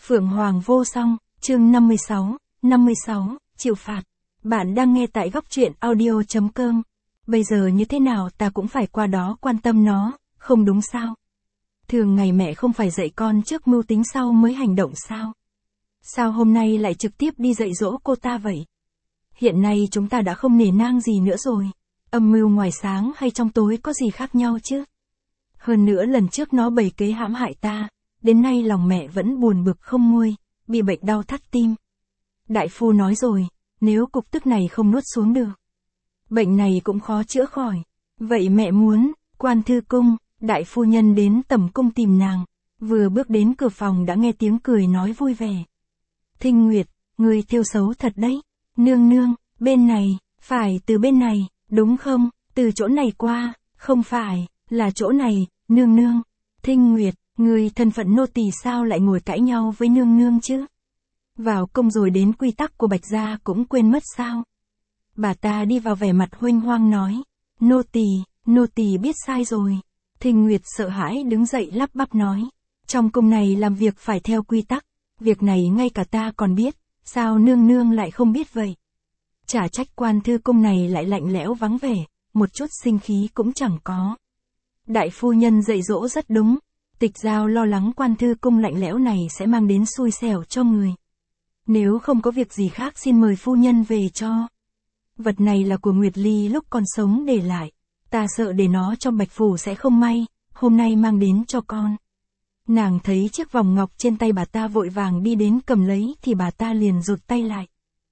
Phượng Hoàng vô song, chương 56, chịu phạt. Bạn đang nghe tại góc truyện audio.com. Bây giờ như thế nào ta cũng phải qua đó quan tâm nó, không đúng sao? Thường ngày mẹ không phải dạy con trước mưu tính sau mới hành động sao? Sao hôm nay lại trực tiếp đi dạy dỗ cô ta vậy? Hiện nay chúng ta đã không nể nang gì nữa rồi. Âm mưu ngoài sáng hay trong tối có gì khác nhau chứ? Hơn nữa lần trước nó bày kế hãm hại ta, đến nay lòng mẹ vẫn buồn bực không nguôi, bị bệnh đau thắt tim. Đại phu nói rồi, nếu cục tức này không nuốt xuống được, bệnh này cũng khó chữa khỏi. Vậy mẹ muốn, Quan Thư Cung, đại phu nhân đến tẩm cung tìm nàng, vừa bước đến cửa phòng đã nghe tiếng cười nói vui vẻ. Thinh Nguyệt, người thêu xấu thật đấy. Nương nương, bên này, phải từ bên này, đúng không? Từ chỗ này qua, không phải, là chỗ này, nương nương. Thinh Nguyệt, người thân phận nô tỳ sao lại ngồi cãi nhau với nương nương chứ? Vào cung rồi đến quy tắc của Bạch gia cũng quên mất sao? Bà ta đi vào vẻ mặt huênh hoang nói, nô tỳ biết sai rồi. Thinh Nguyệt sợ hãi đứng dậy lắp bắp nói, trong cung này làm việc phải theo quy tắc, việc này ngay cả ta còn biết, sao nương nương lại không biết vậy? Chả trách Quan Thư Cung này lại lạnh lẽo vắng vẻ, một chút sinh khí cũng chẳng có. Đại phu nhân dạy dỗ rất đúng, Tịch Giao lo lắng Quan Thư Cung lạnh lẽo này sẽ mang đến xui xẻo cho người. Nếu không có việc gì khác xin mời phu nhân về cho. Vật này là của Nguyệt Ly lúc còn sống để lại, ta sợ để nó trong Bạch Phủ sẽ không may, hôm nay mang đến cho con. Nàng thấy chiếc vòng ngọc trên tay bà ta vội vàng đi đến cầm lấy thì bà ta liền rụt tay lại.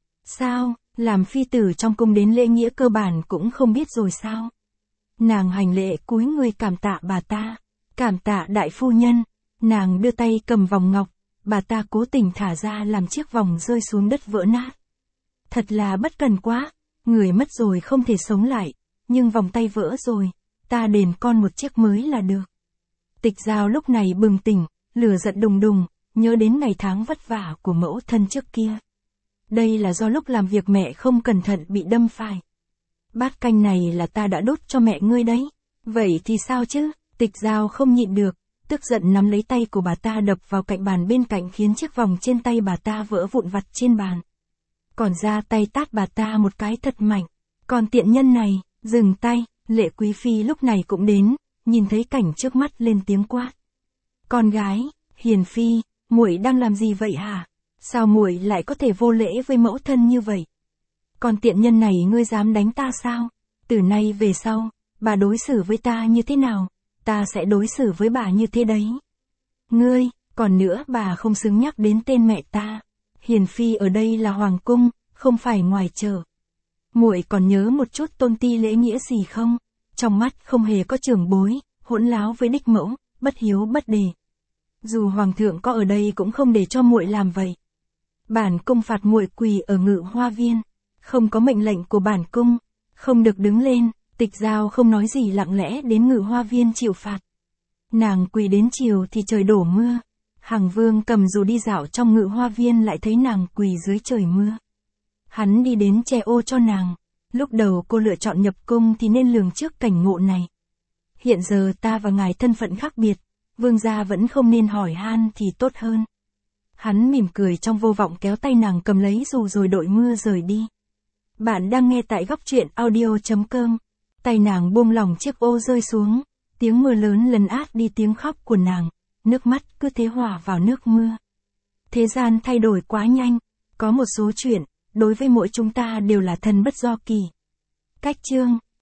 Sao, làm phi tử trong cung đến lễ nghĩa cơ bản cũng không biết rồi sao? Nàng hành lễ cúi người cảm tạ bà ta. Cảm tạ đại phu nhân. Nàng đưa tay cầm vòng ngọc, bà ta cố tình thả ra làm chiếc vòng rơi xuống đất vỡ nát. Thật là bất cần quá, người mất rồi không thể sống lại, nhưng vòng tay vỡ rồi, ta đền con một chiếc mới là được. Tịch Giao lúc này bừng tỉnh, lửa giận đùng đùng, nhớ đến ngày tháng vất vả của mẫu thân trước kia. Đây là do lúc làm việc mẹ không cẩn thận bị đâm phải. Bát canh này là ta đã đốt cho mẹ ngươi đấy. Vậy thì sao chứ? Tịch Giao không nhịn được, tức giận nắm lấy tay của bà ta đập vào cạnh bàn bên cạnh khiến chiếc vòng trên tay bà ta vỡ vụn vặt trên bàn. Còn ra tay tát bà ta một cái thật mạnh. Còn tiện nhân này, dừng tay. Lệ Quý Phi lúc này cũng đến, nhìn thấy cảnh trước mắt lên tiếng quát. Con gái, Hiền Phi, muội đang làm gì vậy hả? Sao muội lại có thể vô lễ với mẫu thân như vậy? Còn tiện nhân này ngươi dám đánh ta sao? Từ nay về sau, bà đối xử với ta như thế nào? Ta sẽ đối xử với bà như thế đấy. Ngươi, còn nữa bà không xứng nhắc đến tên mẹ ta. Hiền Phi ở đây là hoàng cung, không phải ngoài chợ. Muội còn nhớ một chút tôn ti lễ nghĩa gì không? Trong mắt không hề có trưởng bối, hỗn láo với đích mẫu, bất hiếu bất đề. Dù hoàng thượng có ở đây cũng không để cho muội làm vậy. Bản cung phạt muội quỳ ở Ngự Hoa Viên, không có mệnh lệnh của bản cung, không được đứng lên. Tịch Giao không nói gì lặng lẽ đến Ngự Hoa Viên chịu phạt. Nàng quỳ đến chiều thì trời đổ mưa. Hằng Vương cầm dù đi dạo trong Ngự Hoa Viên lại thấy nàng quỳ dưới trời mưa. Hắn đi đến che ô cho nàng. Lúc đầu cô lựa chọn nhập cung thì nên lường trước cảnh ngộ này. Hiện giờ ta và ngài thân phận khác biệt, vương gia vẫn không nên hỏi han thì tốt hơn. Hắn mỉm cười trong vô vọng kéo tay nàng cầm lấy dù rồi đội mưa rời đi. Bạn đang nghe tại góc truyện audio.com. Tay nàng buông lỏng chiếc ô rơi xuống, tiếng mưa lớn lấn át đi tiếng khóc của nàng, nước mắt cứ thế hòa vào nước mưa. Thế gian thay đổi quá nhanh, có một số chuyện, đối với mỗi chúng ta đều là thân bất do kỳ. Cách chương